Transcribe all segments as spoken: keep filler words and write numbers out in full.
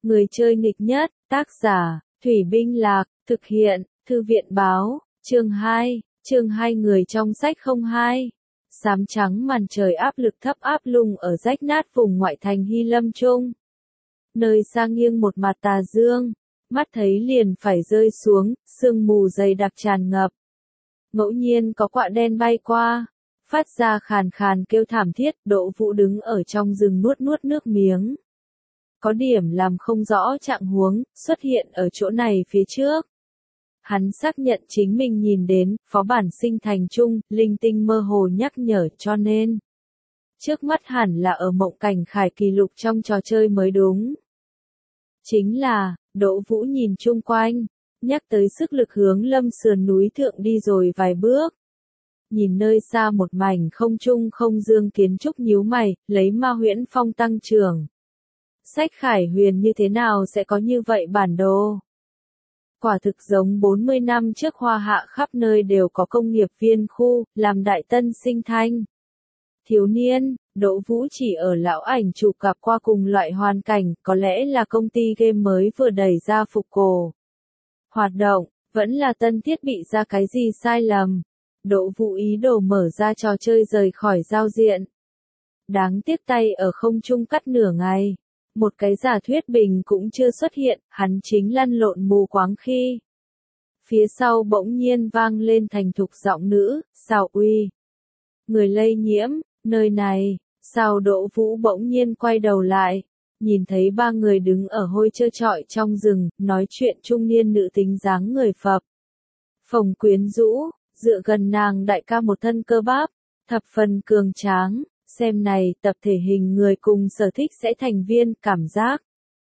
Người chơi nghịch nhất, tác giả, Thủy Binh Lạc, thực hiện, Thư viện Báo, chương hai, chương hai người trong sách không hai. Xám trắng màn trời áp lực thấp áp lung ở rách nát vùng ngoại thành Hy Lâm Trung. Nơi xa nghiêng một mặt tà dương, mắt thấy liền phải rơi xuống, sương mù dày đặc tràn ngập. Ngẫu nhiên có quạ đen bay qua, phát ra khàn khàn kêu thảm thiết, Đỗ Vũ đứng ở trong rừng nuốt nuốt nước miếng. Có điểm làm không rõ trạng huống, xuất hiện ở chỗ này phía trước. Hắn xác nhận chính mình nhìn đến, phó bản sinh thành chung, linh tinh mơ hồ nhắc nhở cho nên. Trước mắt hẳn là ở mộng cảnh khải kỳ lục trong trò chơi mới đúng. Chính là, Đỗ Vũ nhìn chung quanh, nhắc tới sức lực hướng lâm sườn núi thượng đi rồi vài bước. Nhìn nơi xa một mảnh không trung không dương kiến trúc nhíu mày, lấy ma huyễn phong tăng trưởng. Sách khải huyền như thế nào sẽ có như vậy bản đồ? Quả thực giống bốn mươi năm trước Hoa Hạ khắp nơi đều có công nghiệp viên khu, làm đại tân sinh thanh. Thiếu niên, Đỗ Vũ chỉ ở lão ảnh chụp gặp qua cùng loại hoàn cảnh, có lẽ là công ty game mới vừa đẩy ra phục cổ. Hoạt động, vẫn là tân thiết bị ra cái gì sai lầm. Đỗ Vũ ý đồ mở ra trò chơi rời khỏi giao diện. Đáng tiếc tay ở không trung cắt nửa ngày. Một cái giả thuyết bình cũng chưa xuất hiện, hắn chính lăn lộn mù quáng khi. Phía sau bỗng nhiên vang lên thành thục giọng nữ, Sào Uy. Người lây nhiễm, nơi này, Sào Đỗ Vũ bỗng nhiên quay đầu lại, nhìn thấy ba người đứng ở hôi trơ trọi trong rừng, nói chuyện trung niên nữ tính dáng người phập. Phồng quyến rũ, dựa gần nàng đại ca một thân cơ bắp, thập phần cường tráng. Xem này, tập thể hình người cùng sở thích sẽ thành viên, cảm giác.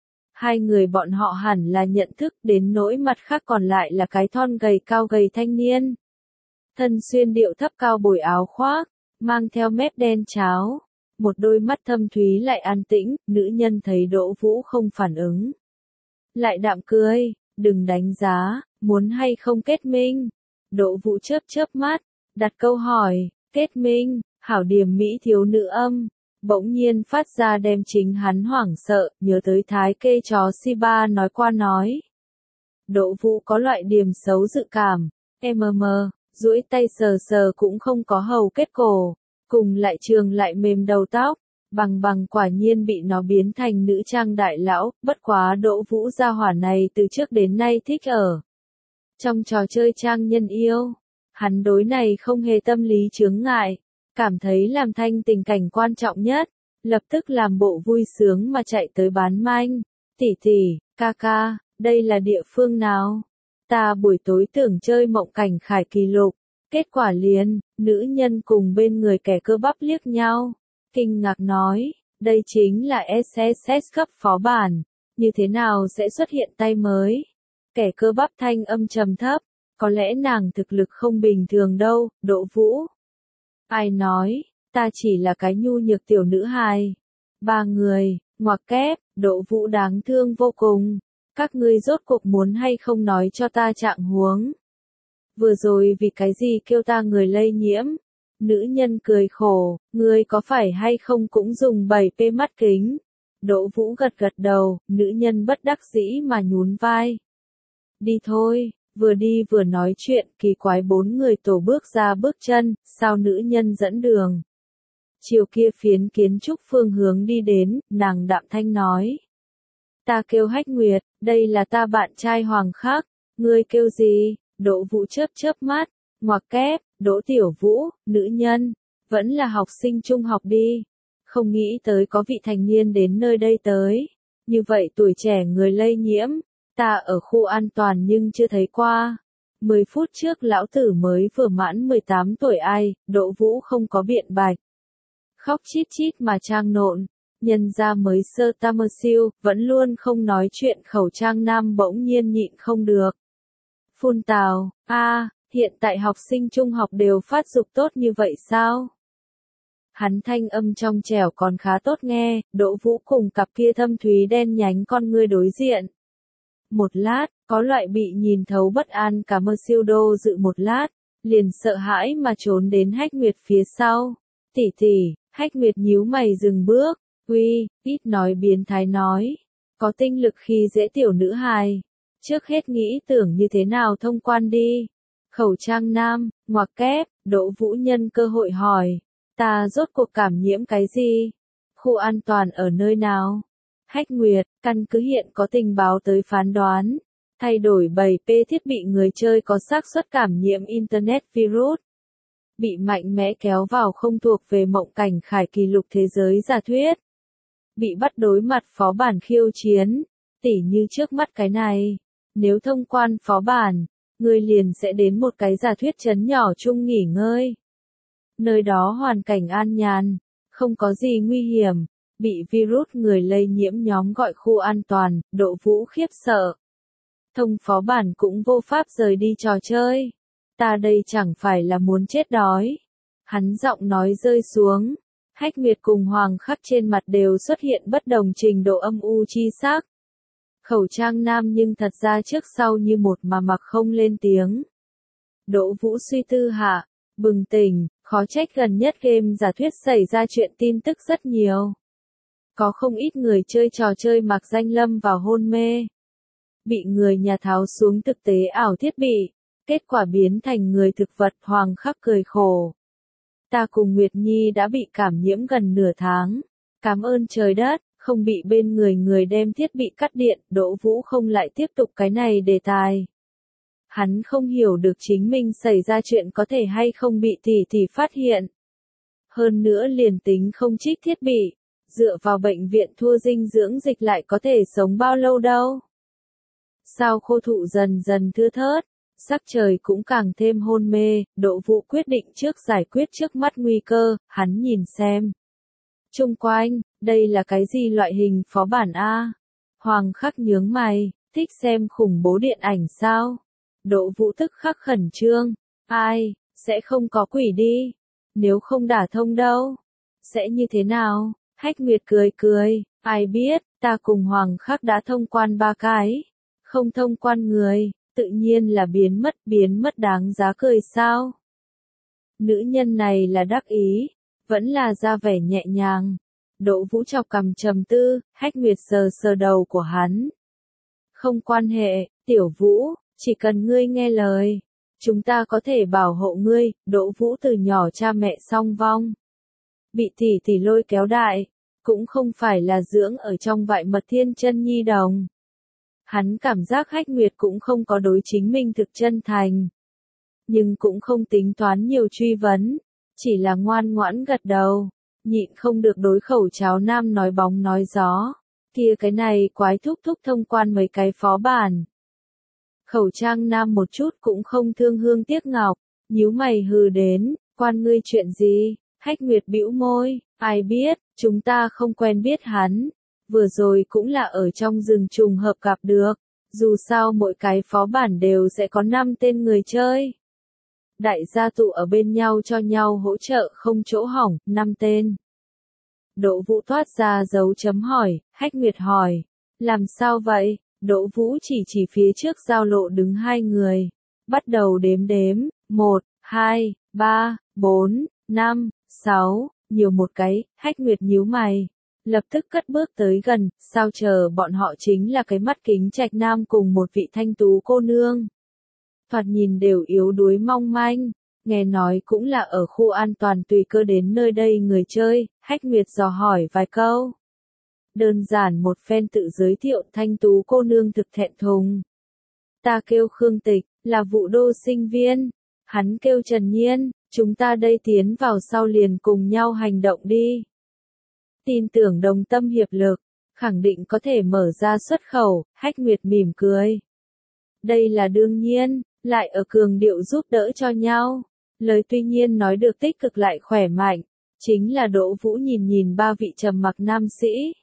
Hai người bọn họ hẳn là nhận thức đến nỗi mặt khác còn lại là cái thon gầy cao gầy thanh niên. Thân xuyên điệu thấp cao bồi áo khoác, mang theo mép đen cháo. Một đôi mắt thâm thúy lại an tĩnh, nữ nhân thấy Đỗ Vũ không phản ứng. Lại đạm cười, đừng đánh giá, muốn hay không kết minh. Đỗ Vũ chớp chớp mắt, đặt câu hỏi, kết minh. Hảo điểm mỹ thiếu nữ âm, bỗng nhiên phát ra đem chính hắn hoảng sợ, nhớ tới thái kê chó Shiba nói qua nói. Đỗ Vũ có loại điểm xấu dự cảm, mm, duỗi tay sờ sờ cũng không có hầu kết cổ, cùng lại trường lại mềm đầu tóc, bằng bằng quả nhiên bị nó biến thành nữ trang đại lão, bất quá Đỗ Vũ gia hỏa này từ trước đến nay thích ở. Trong trò chơi trang nhân yêu, hắn đối này không hề tâm lý chướng ngại. Cảm thấy làm thanh tình cảnh quan trọng nhất, lập tức làm bộ vui sướng mà chạy tới bán manh. Tỷ tỷ, ca ca, đây là địa phương nào? Ta buổi tối tưởng chơi mộng cảnh khải kỳ lục, kết quả liền, nữ nhân cùng bên người kẻ cơ bắp liếc nhau. Kinh ngạc nói, đây chính là ét ét ét cấp phó bản, như thế nào sẽ xuất hiện tay mới? Kẻ cơ bắp thanh âm trầm thấp, có lẽ nàng thực lực không bình thường đâu, Đỗ Vũ. Ai nói, ta chỉ là cái nhu nhược tiểu nữ hài. Ba người, ngoặc kép, Đỗ Vũ đáng thương vô cùng. Các ngươi rốt cuộc muốn hay không nói cho ta trạng huống. Vừa rồi vì cái gì kêu ta người lây nhiễm. Nữ nhân cười khổ, ngươi có phải hay không cũng dùng bảy pê mắt kính. Đỗ Vũ gật gật đầu, nữ nhân bất đắc dĩ mà nhún vai. Đi thôi. Vừa đi vừa nói chuyện, kỳ quái bốn người tổ bước ra bước chân, sao nữ nhân dẫn đường. Chiều kia phiến kiến trúc phương hướng đi đến, nàng đạm thanh nói. Ta kêu Hách Nguyệt, đây là ta bạn trai Hoàng Khắc, ngươi kêu gì? Đỗ Vũ chớp chớp mắt, ngoặc kép, Đỗ Tiểu Vũ, nữ nhân, vẫn là học sinh trung học đi. Không nghĩ tới có vị thành niên đến nơi đây tới. Như vậy tuổi trẻ người lây nhiễm. Ta ở khu an toàn nhưng chưa thấy qua. Mười phút trước lão tử mới vừa mãn mười tám tuổi ai, Đỗ Vũ không có biện bạch. Khóc chít chít mà trang nộn, nhân ra mới sơ tamer siêu, vẫn luôn không nói chuyện khẩu trang nam bỗng nhiên nhịn không được. Phun tào, a, hiện tại học sinh trung học đều phát dục tốt như vậy sao? Hắn thanh âm trong trẻo còn khá tốt nghe, Đỗ Vũ cùng cặp kia thâm thúy đen nhánh con ngươi đối diện. Một lát, có loại bị nhìn thấu bất an cả mơ siêu đô dự một lát, liền sợ hãi mà trốn đến Hách Nguyệt phía sau. Tỷ tỷ, Hách Nguyệt nhíu mày dừng bước, uy, ít nói biến thái nói. có tinh lực khi dễ tiểu nữ hài. Trước hết nghĩ tưởng như thế nào thông quan đi. Khẩu trang nam, ngoặc kép, Đỗ Vũ nhân cơ hội hỏi. Ta rốt cuộc cảm nhiễm cái gì? Khu an toàn ở nơi nào? Hách Nguyệt, căn cứ hiện có tình báo tới phán đoán. Thay đổi bảy P thiết bị người chơi có xác suất cảm nhiễm Internet virus. Bị mạnh mẽ kéo vào không thuộc về mộng cảnh khải kỷ lục thế giới giả thuyết. Bị bắt đối mặt phó bản khiêu chiến. Tỉ như trước mắt cái này. Nếu thông quan phó bản, người liền sẽ đến một cái giả thuyết trấn nhỏ chung nghỉ ngơi. Nơi đó hoàn cảnh an nhàn, không có gì nguy hiểm. Bị virus người lây nhiễm nhóm gọi khu an toàn, Đỗ Vũ khiếp sợ. Thông phó bản cũng vô pháp rời đi trò chơi. Ta đây chẳng phải là muốn chết đói. Hắn giọng nói rơi xuống. Hách Nguyệt cùng Hoàng Khắc trên mặt đều xuất hiện bất đồng trình độ âm u chi sắc. Khẩu trang nam nhưng thật ra trước sau như một mà mặc không lên tiếng. Đỗ Vũ suy tư hạ, bừng tỉnh, khó trách gần nhất game giả thuyết xảy ra chuyện tin tức rất nhiều. Có không ít người chơi trò chơi mặc danh lâm vào hôn mê. Bị người nhà tháo xuống thực tế ảo thiết bị, kết quả biến thành người thực vật. Hoàng Khắc cười khổ. Ta cùng Nguyệt Nhi đã bị cảm nhiễm gần nửa tháng. Cảm ơn trời đất, không bị bên người người đem thiết bị cắt điện. Đỗ Vũ không lại tiếp tục cái này đề tài. Hắn không hiểu được chính mình xảy ra chuyện có thể hay không bị tỷ tỷ phát hiện. Hơn nữa liền tính không trích thiết bị, dựa vào bệnh viện thua dinh dưỡng dịch lại có thể sống bao lâu đâu. Sao khô thụ dần dần thưa thớt, sắc trời cũng càng thêm hôn mê, Đỗ Vũ quyết định trước giải quyết trước mắt nguy cơ. Hắn nhìn xem. Chung quanh, đây là cái gì loại hình phó bản A? Hoàng Khắc nhướng mày, thích xem khủng bố điện ảnh sao? Đỗ Vũ tức khắc khẩn trương. Ai, sẽ không có quỷ đi. Nếu không đả thông đâu, sẽ như thế nào? Hách Nguyệt cười cười, ai biết, ta cùng Hoàng Khắc đã thông quan ba cái. Không thông quan người, tự nhiên là biến mất, biến mất đáng giá cười sao? Nữ nhân này là đắc ý, vẫn là ra vẻ nhẹ nhàng. Đỗ Vũ chọc cằm trầm tư, Hách Nguyệt sờ sờ đầu của hắn. Không quan hệ, Tiểu Vũ, chỉ cần ngươi nghe lời, chúng ta có thể bảo hộ ngươi. Đỗ Vũ từ nhỏ cha mẹ song vong, bị tỷ tỷ lôi kéo đại, cũng không phải là dưỡng ở trong vại mật thiên chân nhi đồng. Hắn cảm giác Hách Nguyệt cũng không có đối chính mình thực chân thành, nhưng cũng không tính toán nhiều truy vấn, chỉ là ngoan ngoãn gật đầu, nhịn không được đối khẩu cháo nam nói bóng nói gió. Kia cái này quái thúc thúc thông quan mấy cái phó bản. Khẩu trang nam một chút cũng không thương hương tiếc ngọc, nhíu mày hừ đến, quan ngươi chuyện gì? Hách Nguyệt bĩu môi, ai biết, chúng ta không quen biết hắn. Vừa rồi cũng là ở trong rừng trùng hợp gặp được. Dù sao mỗi cái phó bản đều sẽ có năm tên người chơi. Đại gia tụ ở bên nhau cho nhau hỗ trợ không chỗ hỏng, năm tên. Đỗ Vũ thoát ra dấu chấm hỏi, Hách Nguyệt hỏi. Làm sao vậy? Đỗ Vũ chỉ chỉ phía trước giao lộ đứng hai người. Bắt đầu đếm đếm, một, hai, ba, bốn, năm, sáu, nhiều một cái. Hách Nguyệt nhíu mày. Lập tức cất bước tới gần, sao chờ bọn họ chính là cái mắt kính trạch nam cùng một vị thanh tú cô nương. Thoạt nhìn đều yếu đuối mong manh, nghe nói cũng là ở khu an toàn tùy cơ đến nơi đây người chơi. Hách Nguyệt dò hỏi vài câu. Đơn giản một phen tự giới thiệu, thanh tú cô nương thực thẹn thùng. Ta kêu Khương Tịch, là vụ đô sinh viên. Hắn kêu Trần Nhiên, chúng ta đây tiến vào sau liền cùng nhau hành động đi. Tin tưởng đồng tâm hiệp lực, khẳng định có thể mở ra xuất khẩu. Hách Nguyệt mỉm cười. Đây là đương nhiên, lại ở cường điệu giúp đỡ cho nhau. Lời tuy nhiên nói được tích cực lại khỏe mạnh, chính là Đỗ Vũ nhìn nhìn ba vị trầm mặc nam sĩ.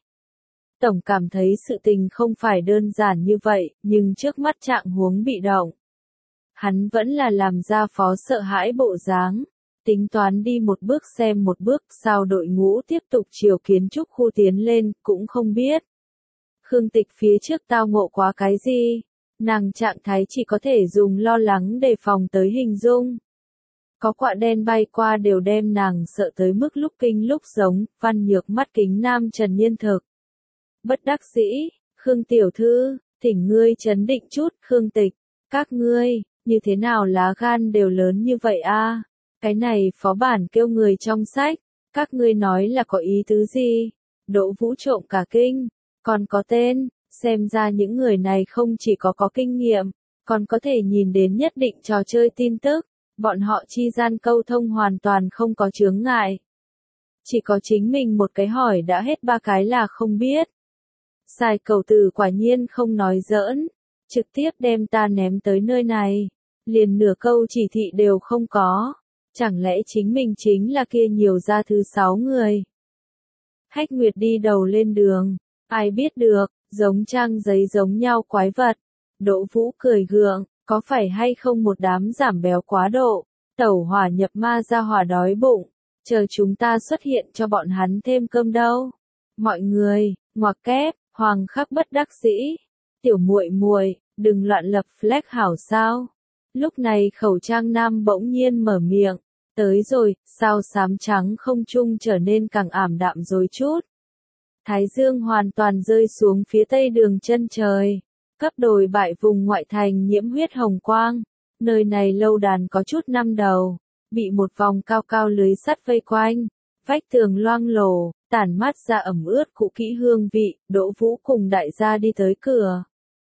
Tổng cảm thấy sự tình không phải đơn giản như vậy, nhưng trước mắt trạng huống bị động. Hắn vẫn là làm ra phó sợ hãi bộ dáng. Tính toán đi một bước xem một bước, sao đội ngũ tiếp tục chiều kiến trúc khu tiến lên, cũng không biết. Khương Tịch phía trước tao ngộ quá cái gì? Nàng trạng thái chỉ có thể dùng lo lắng đề phòng tới hình dung. Có quạ đen bay qua đều đem nàng sợ tới mức lúc kinh lúc giống. Văn Nhược mắt kính nam Trần Nhiên thực. Bất đắc dĩ, Khương tiểu thư, thỉnh ngươi trấn định chút, Khương Tịch, các ngươi, như thế nào lá gan đều lớn như vậy a? Cái này phó bản kêu người trong sách, các ngươi nói là có ý tứ gì? Đỗ Vũ trộm cả kinh, còn có tên, xem ra những người này không chỉ có có kinh nghiệm, còn có thể nhìn đến nhất định trò chơi tin tức, bọn họ chi gian câu thông hoàn toàn không có chướng ngại. Chỉ có chính mình một cái hỏi đã hết ba cái là không biết. Xài cầu tử quả nhiên không nói giỡn, trực tiếp đem ta ném tới nơi này, liền nửa câu chỉ thị đều không có, chẳng lẽ chính mình chính là kia nhiều ra thứ sáu người. Hách Nguyệt đi đầu lên đường, ai biết được, giống trang giấy giống nhau quái vật. Đỗ Vũ cười gượng, có phải hay không một đám giảm béo quá độ, tẩu hỏa nhập ma ra hỏa đói bụng, chờ chúng ta xuất hiện cho bọn hắn thêm cơm đâu. Mọi người, ngoặc kép, Hoàng Khắc bất đắc dĩ, tiểu muội muội, đừng loạn lập flag hảo sao. Lúc này Khẩu Trang Nam bỗng nhiên mở miệng, tới rồi, sao xám trắng không trung trở nên càng ảm đạm rồi chút. Thái dương hoàn toàn rơi xuống phía tây đường chân trời, cấp đồi bại vùng ngoại thành nhiễm huyết hồng quang, nơi này lâu đàn có chút năm đầu, bị một vòng cao cao lưới sắt vây quanh, vách tường loang lổ, tản mát ra ẩm ướt cũ kỹ hương vị. Đỗ Vũ cùng đại gia đi tới cửa,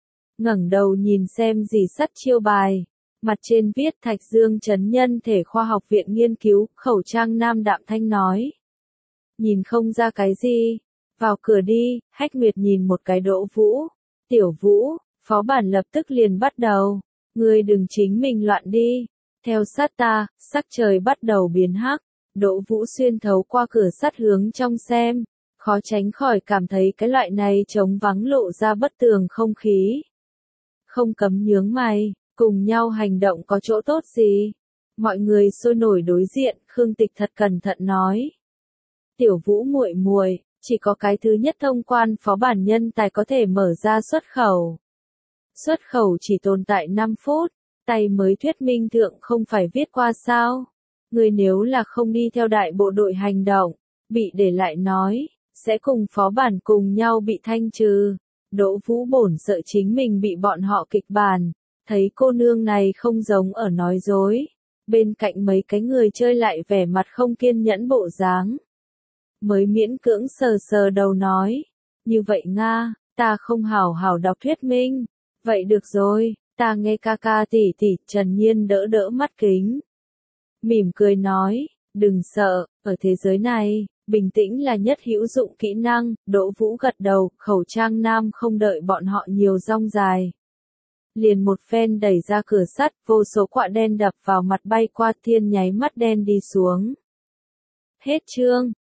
ngẩng đầu nhìn xem gì sắt chiêu bài, mặt trên viết Thạch Dương Trấn Nhân Thể Khoa học Viện nghiên cứu. Khẩu Trang Nam đạm thanh nói, nhìn không ra cái gì, vào cửa đi. Hách Nguyệt nhìn một cái Đỗ Vũ, tiểu Vũ, phó bản lập tức liền bắt đầu, ngươi đừng chính mình loạn đi, theo sát ta. Sắc trời bắt đầu biến hắc, Đỗ Vũ xuyên thấu qua cửa sắt hướng trong xem, khó tránh khỏi cảm thấy cái loại này trống vắng lộ ra bất tường không khí. Không cấm nhướng mày, cùng nhau hành động có chỗ tốt gì? Mọi người sôi nổi đối diện. Khương Tịch thật cẩn thận nói, tiểu Vũ muội muội, chỉ có cái thứ nhất thông quan phó bản nhân tài có thể mở ra xuất khẩu. Xuất khẩu chỉ tồn tại năm phút, tay mới thuyết minh thượng không phải viết qua sao? Người nếu là không đi theo đại bộ đội hành động, bị để lại nói, sẽ cùng phó bản cùng nhau bị thanh trừ. Đỗ Vũ bổn sợ chính mình bị bọn họ kịch bản, thấy cô nương này không giống ở nói dối, bên cạnh mấy cái người chơi lại vẻ mặt không kiên nhẫn bộ dáng. Mới miễn cưỡng sờ sờ đầu nói, như vậy Nga, ta không hảo hảo đọc thuyết minh, vậy được rồi, ta nghe ca ca tỷ tỷ. Trần Nhiên đỡ đỡ mắt kính, mỉm cười nói, đừng sợ, ở thế giới này, bình tĩnh là nhất hữu dụng kỹ năng. Đỗ Vũ gật đầu. Khẩu Trang Nam không đợi bọn họ nhiều rong dài, liền một phen đẩy ra cửa sắt, vô số quạ đen đập vào mặt bay qua, thiên nháy mắt đen đi xuống. Hết chương.